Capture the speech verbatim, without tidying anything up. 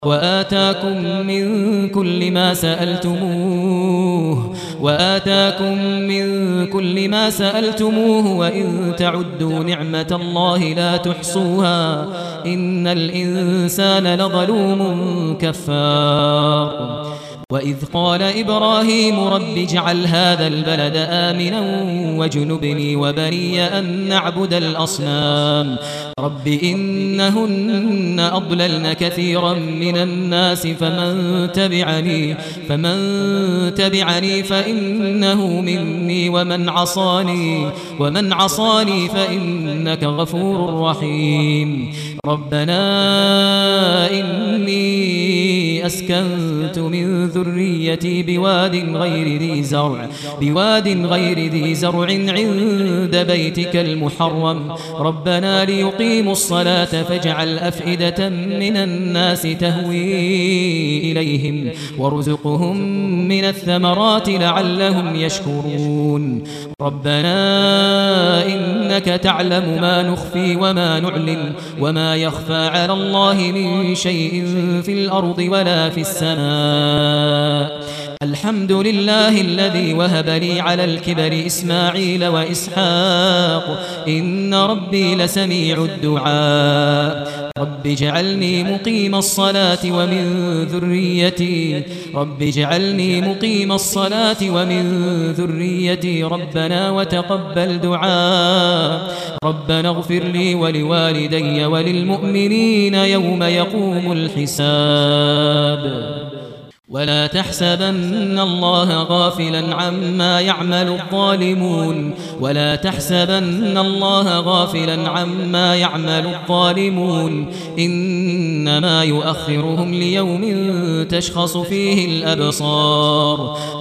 وآتاكم من كل ما سألتموه وآتاكم من كل ما سألتموه وإن تعدوا نعمة الله لا تحصوها إن الإنسان لظلوم كفار. وإذ قال إبراهيم رب اجعل هذا البلد آمنا واجنبني وبني أن نعبد الأصنام رب إنهن أضللن كثيرا من الناس فمن تبعني فمن تبعني فإنه مني ومن عصاني ومن عصاني فإنك غفور رحيم. ربنا إني أسكنت من ذريتي بواد غير ذي زرع بواد غير ذي زرع عند بيتك المحرم ربنا ليقيموا الصلاة فاجعل أفئدة من الناس تهوي إليهم وارزقهم من الثمرات لعلهم يشكرون. ربنا إنك تعلم ما نخفي وما نعلن وما يخفى على الله من شيء في الأرض ولا في السماء. الحمد لله الذي وهب لي على الكبر إسماعيل وإسحاق إن ربي لسميع الدعاء. رب اجعلني مقيم الصلاة ومن ذريتي رب اجعلني مقيم الصلاة ومن ذريتي ربنا وتقبل دعاء. ربنا اغفر لي ولوالدي وللمؤمنين يوم يقوم الحساب. ولا تحسبن الله غافلا عما يعمل الظالمون ولا تحسبن الله غافلا عما يعمل الظالمون إنما يؤخرهم ليوم تشخص فيه الأبصار